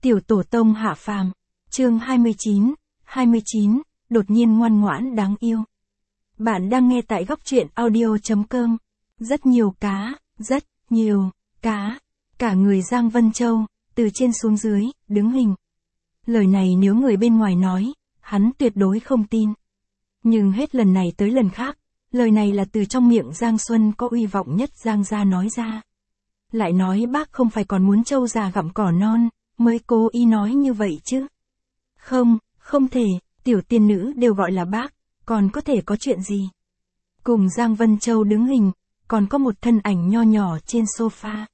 Tiểu tổ tông hạ phàm, chương 29, đột nhiên ngoan ngoãn đáng yêu. Bạn đang nghe tại góc truyện audio.com. Rất nhiều cá, rất nhiều cá. Cả người Giang Vân Châu, từ trên xuống dưới, đứng hình. Lời này nếu người bên ngoài nói, hắn tuyệt đối không tin. Nhưng hết lần này tới lần khác, lời này là từ trong miệng Giang Xuân có uy vọng nhất Giang gia nói ra. Lại nói bác không phải còn muốn trâu già gặm cỏ non, mới cố ý nói như vậy chứ. Không thể, tiểu tiên nữ đều gọi là bác, còn có thể có chuyện gì. Cùng Giang Vân Châu đứng hình, còn có một thân ảnh nho nhỏ trên sofa.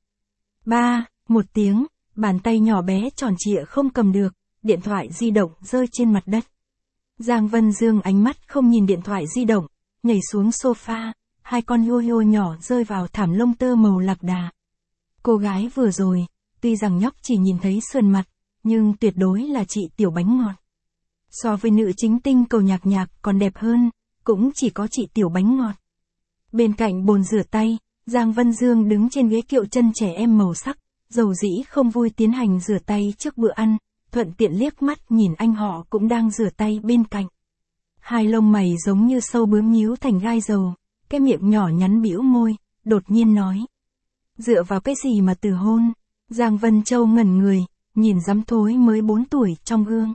Một tiếng, bàn tay nhỏ bé tròn trịa không cầm được, điện thoại di động rơi trên mặt đất. Giang Vân Dương ánh mắt không nhìn điện thoại di động, nhảy xuống sofa, hai con hươu nhỏ rơi vào thảm lông tơ màu lạc đà. Cô gái vừa rồi, tuy rằng nhóc chỉ nhìn thấy sườn mặt, nhưng tuyệt đối là chị tiểu bánh ngọt. So với nữ chính tinh cầu nhạc nhạc còn đẹp hơn, cũng chỉ có chị tiểu bánh ngọt. Bên cạnh bồn rửa tay, Giang Vân Dương đứng trên ghế kiệu chân trẻ em màu sắc, dầu dĩ không vui tiến hành rửa tay trước bữa ăn, thuận tiện liếc mắt nhìn anh họ cũng đang rửa tay bên cạnh. Hai lông mày giống như sâu bướm nhíu thành gai dầu, cái miệng nhỏ nhắn bĩu môi, đột nhiên nói. Dựa vào cái gì mà từ hôn? Giang Vân Châu ngẩn người, nhìn dám thối mới 4 tuổi trong gương.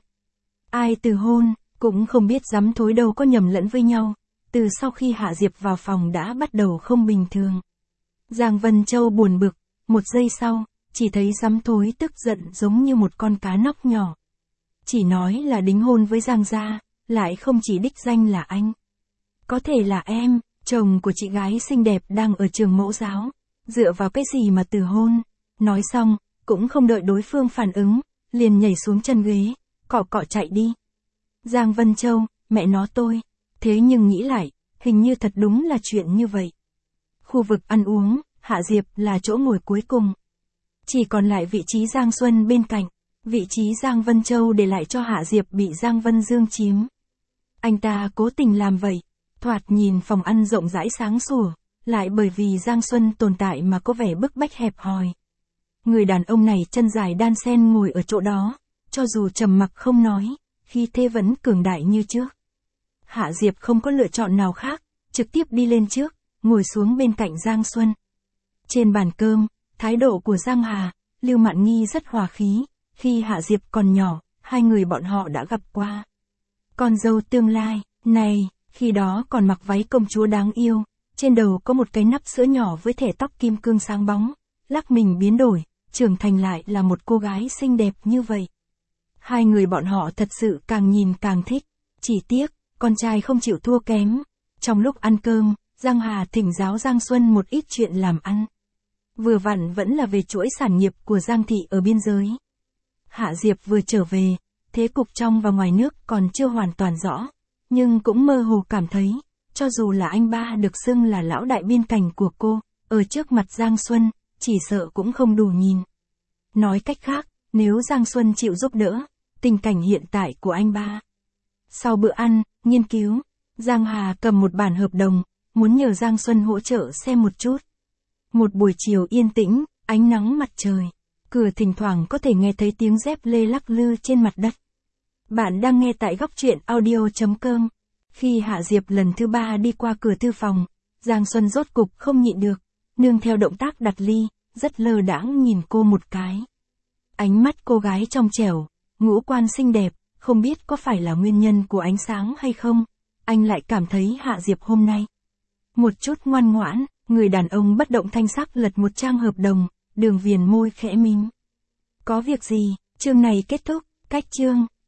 Ai từ hôn, cũng không biết dám thối đâu có nhầm lẫn với nhau, từ sau khi Hạ Diệp vào phòng đã bắt đầu không bình thường. Giang Vân Châu buồn bực, một giây sau, chỉ thấy dám thối tức giận giống như một con cá nóc nhỏ. Chỉ nói là đính hôn với Giang gia, lại không chỉ đích danh là anh. Có thể là em, chồng của chị gái xinh đẹp đang ở trường mẫu giáo, dựa vào cái gì mà từ hôn. Nói xong, cũng không đợi đối phương phản ứng, liền nhảy xuống chân ghế, cọ chạy đi. Giang Vân Châu, mẹ nó tôi. Thế nhưng nghĩ lại, hình như thật đúng là chuyện như vậy. Khu vực ăn uống, Hạ Diệp là chỗ ngồi cuối cùng. Chỉ còn lại vị trí Giang Xuân bên cạnh, vị trí Giang Vân Châu để lại cho Hạ Diệp bị Giang Vân Dương chiếm. Anh ta cố tình làm vậy, thoạt nhìn phòng ăn rộng rãi sáng sủa, lại bởi vì Giang Xuân tồn tại mà có vẻ bức bách hẹp hòi. Người đàn ông này chân dài đan sen ngồi ở chỗ đó, cho dù trầm mặc không nói, khi thế vẫn cường đại như trước. Hạ Diệp không có lựa chọn nào khác, trực tiếp đi lên trước, ngồi xuống bên cạnh Giang Xuân. Trên bàn cơm, thái độ của Giang Hà, Lưu Mạn Nghi rất hòa khí, khi Hạ Diệp còn nhỏ, hai người bọn họ đã gặp qua. Con dâu tương lai, này, khi đó còn mặc váy công chúa đáng yêu, trên đầu có một cái nắp sữa nhỏ với thẻ tóc kim cương sáng bóng, lắc mình biến đổi, trưởng thành lại là một cô gái xinh đẹp như vậy. Hai người bọn họ thật sự càng nhìn càng thích, chỉ tiếc, con trai không chịu thua kém. Trong lúc ăn cơm, Giang Hà thỉnh giáo Giang Xuân một ít chuyện làm ăn. Vừa vặn vẫn là về chuỗi sản nghiệp của Giang thị ở biên giới. Hạ Diệp vừa trở về, thế cục trong và ngoài nước còn chưa hoàn toàn rõ, nhưng cũng mơ hồ cảm thấy, cho dù là anh ba được xưng là lão đại biên cảnh của cô, ở trước mặt Giang Xuân, chỉ sợ cũng không đủ nhìn. Nói cách khác, nếu Giang Xuân chịu giúp đỡ, tình cảnh hiện tại của anh ba. Sau bữa ăn, nghiên cứu, Giang Hà cầm một bản hợp đồng, muốn nhờ Giang Xuân hỗ trợ xem một chút. Một buổi chiều yên tĩnh, ánh nắng mặt trời, cửa thỉnh thoảng có thể nghe thấy tiếng dép lê lắc lư trên mặt đất. Bạn đang nghe tại góc truyện audio.com. Khi Hạ Diệp lần thứ 3 đi qua cửa thư phòng, Giang Xuân rốt cục không nhịn được, nương theo động tác đặt ly, rất lơ đãng nhìn cô một cái. Ánh mắt cô gái trong trẻo, ngũ quan xinh đẹp, không biết có phải là nguyên nhân của ánh sáng hay không, anh lại cảm thấy Hạ Diệp hôm nay một chút ngoan ngoãn. Người đàn ông bất động thanh sắc lật một trang hợp đồng, Đường Viền môi khẽ mím. Có việc gì? Chương này kết thúc. Cách chương.